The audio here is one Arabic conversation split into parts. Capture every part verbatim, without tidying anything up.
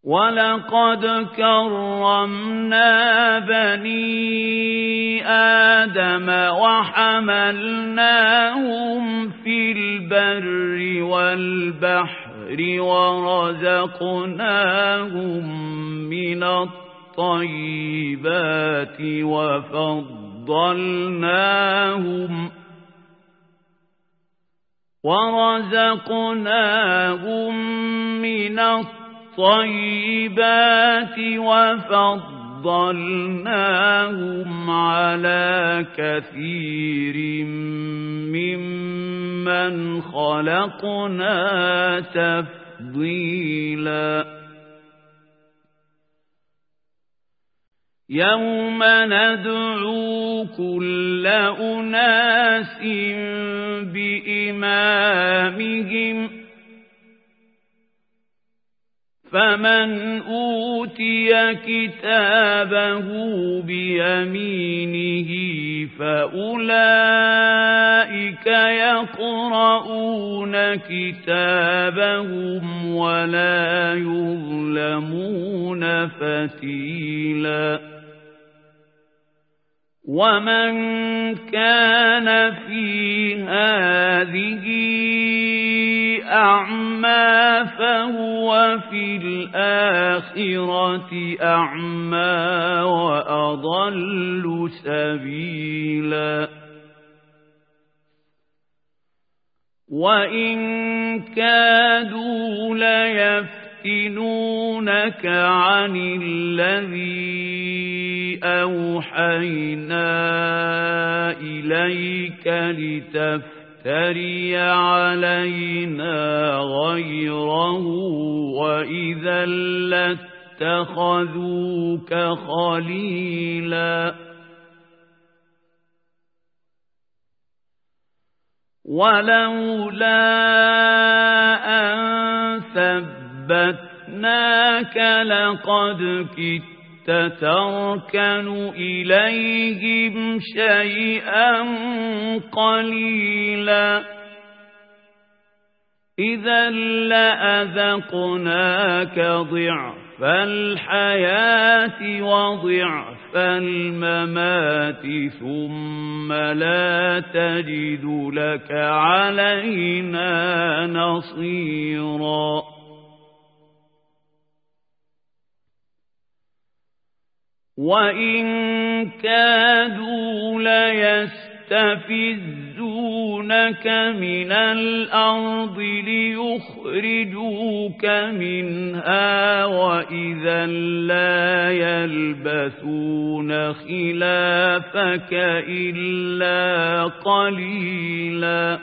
وَلَقَدْ كَرَّمْنَا بَنِي آدَمَ وَحَمَلْنَاهُمْ فِي الْبَرِّ وَالْبَحْرِ وَرَزَقْنَاهُم مِّنَ الطَّيِّبَاتِ وَفَضَّلْنَاهُمْ وَرَزَقْنَاهُم مِّنَ الطيبات وفضلناهم على كثير ممن خلقنا تفضيلا يوم ندعو كل أناس بإمامهم فمن أوتي كتابه بيمينه فأولئك يقرؤون كتابهم ولا يظلمون فتيلا ومن كان في هذه أعمى فهو في الآخرة أعمى وأضل سبيلا وإن كادوا ليفتنونك عن الذي أوحينا إليك لتفتن تري علينا غيره وإذا لاتخذوك خليلا ولولا أن ثبتناك لقد كدت تتركن إليهم شيئا قليلا إذا لأذقناك ضعف الحياة وضعف الممات ثم لا تجد لك علينا نصيرا وَإِن كَادُوا لَيَسْتَفِزُّونَكَ مِنَ الْأَرْضِ لِيُخْرِجُوكَ مِنْهَا وَإِذًا لَّا يَلْبَثُونَ خِلَافَكَ إِلَّا قَلِيلًا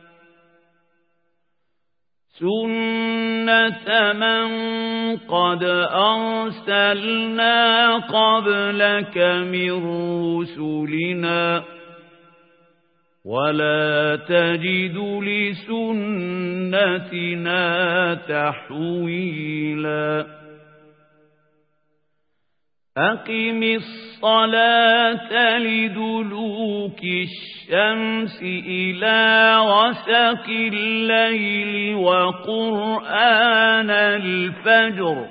سُنَّةَ مَن قَدْ أَرْسَلْنَا قَبْلَكَ مِن رُّسُلِنَا وَلَا تَجِدُ لِسُنَّتِنَا تَحْوِيلًا أقم الصلاة لدلوك الشمس إلى غسق الليل وقرآن الفجر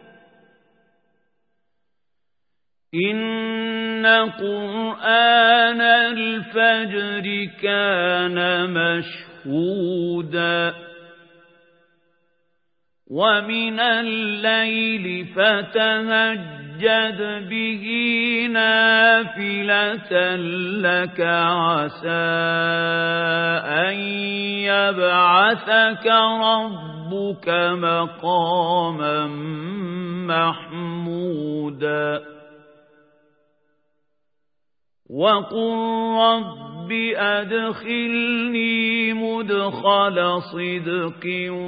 إن قرآن الفجر كان مشهودا ومن الليل فتهجد به نافلة لك عسى أن يبعثك ربك مقاما محمودا وقل رب أدخلني مدخل صدق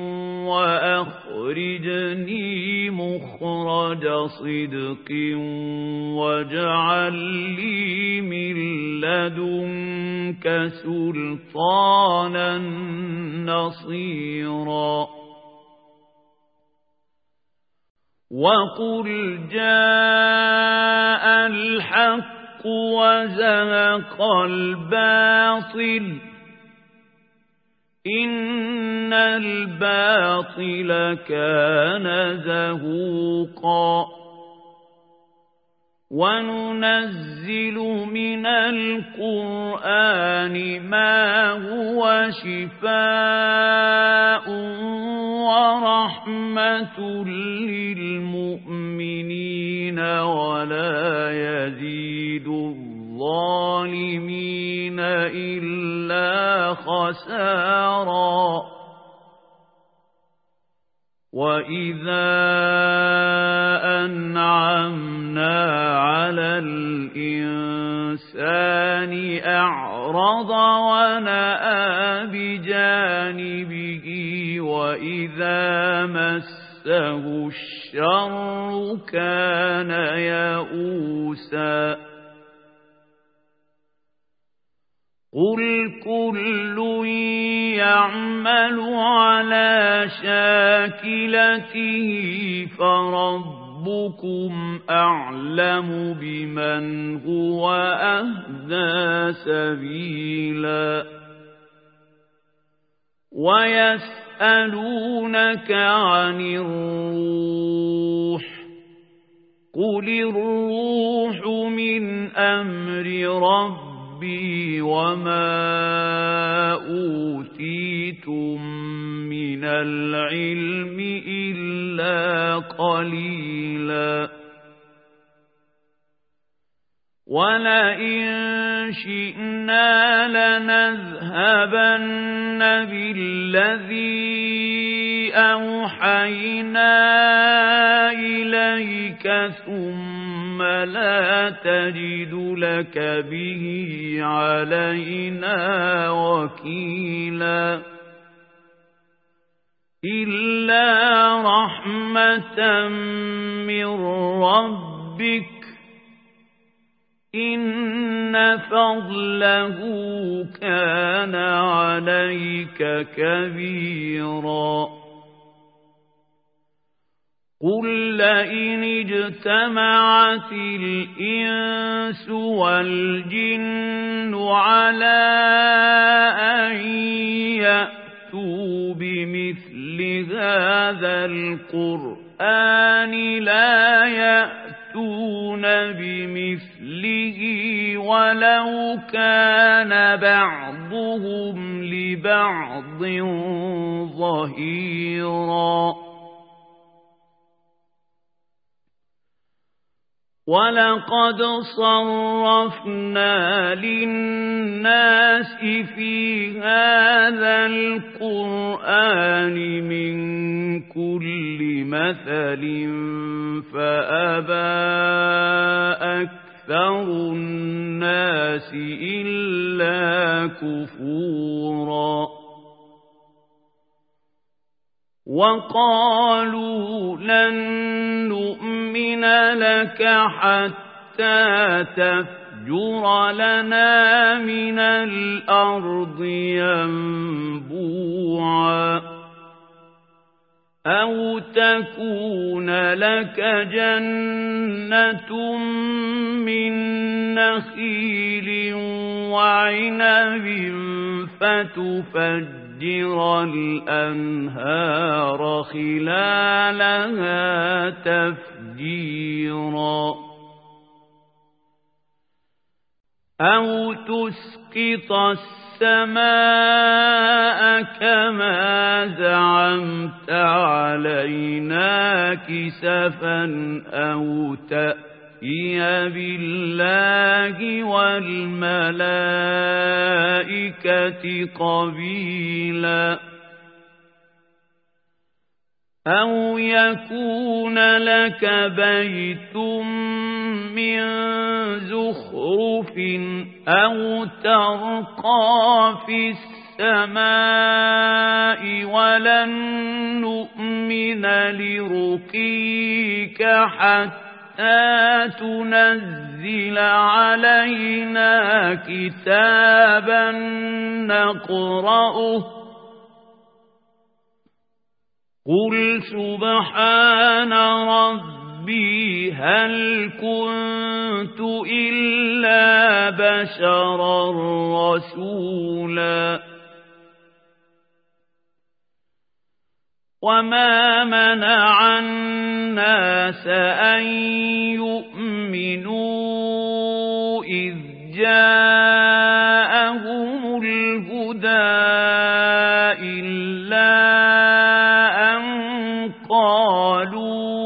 وأخرجني مخرج صدق واجعل لي من لدنك سلطانا نصيرا وقل جاء الحق وزهق الباطل إن الباطل كان زهوقا وننزل من القرآن ما هو شفاء ورحمة للمؤمنين ولا يزيد الظالمين إلا خسارا وإذا أنعمنا على الإنسان أعرض ونأى بجانبه وإذا مسه الشر كان يئوسا قل كل يعمل على شاكلته فربكم أعلم بمن هو أهدى سبيلا ويسألونك عن الروح قل الروح من أمر ربي ربي وما أوتيتم من العلم إلا قليلا ولئن شئنا لنذهبن بالذي أوحينا إليك ثم لا تجد لك به علينا وكيلا إلا رحمة من ربك إن فضله كان عليك كبيرا قل لئن اجتمعت الإنس والجن على أن يأتوا بمثل هذا القرآن لا يأتون بمثله ولو كان بعضهم لبعض ظهيرا ولقد صرفنا للناس في هذا القرآن من كل مثل فأبى أكثر الناس إلا كفورا وقالوا لن نؤمن لك حتى تفجر لنا من الأرض ينبوعا أو تكون لك جنة من نخيل وعنب فتفجر فجر الأنهار خلالها تفجيرا أو تسقط السماء كما زعمت علينا كسفا أو تأتي بالله والملائكة قبيلا أو يكون لك بيت من زخرف أو ترقى في السماء ولن نؤمن لرقيك حتى تنزل علينا كتابا نقرأه قل سبحان ربي هل كنت إلا بشرا رسولا وما منع الناس أن يؤمنوا إذ جاءهم الهدى إلا أن قالوا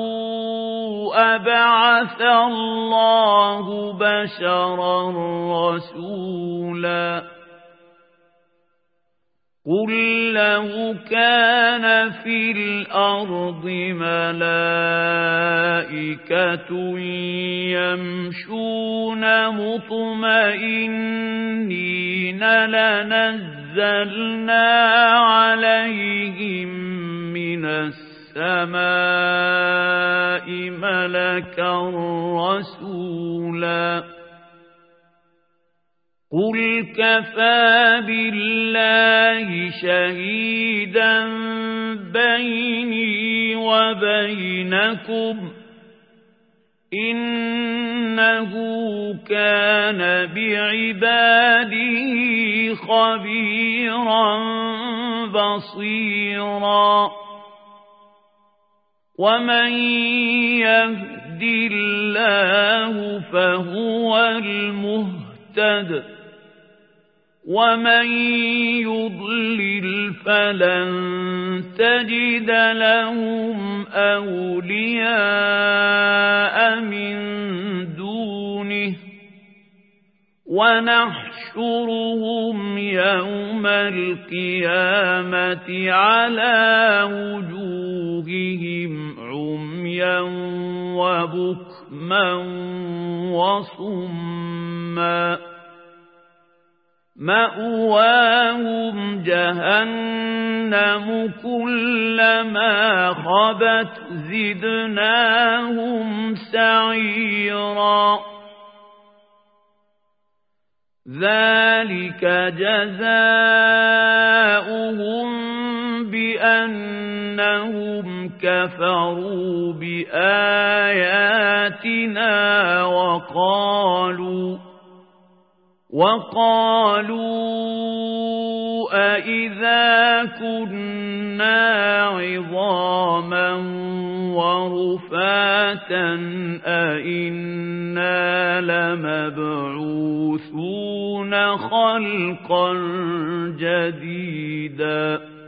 أبعث الله بشرا رسولا قل لو كان في الأرض ملائكة يمشون مطمئنين لنزلنا عليهم من السماء ملكا رسولا قل كفى بالله شهيدا بيني وبينكم إنه كان بعباده خبيرا بصيرا ومن يهد الله فهو المهتد ومن يضلل فلن تجد لهم أولياء من دونه ونحشرهم يوم القيامة على وجوههم عميا وبكما وصما مأواهم جهنم كلما خبت زدناهم سعيرا ذلك جزاؤهم بأنهم كفروا بآياتنا وقالوا وقالوا أإذا كنا عظاما ورفاتا أإنا لمبعوثون خلقا جديدا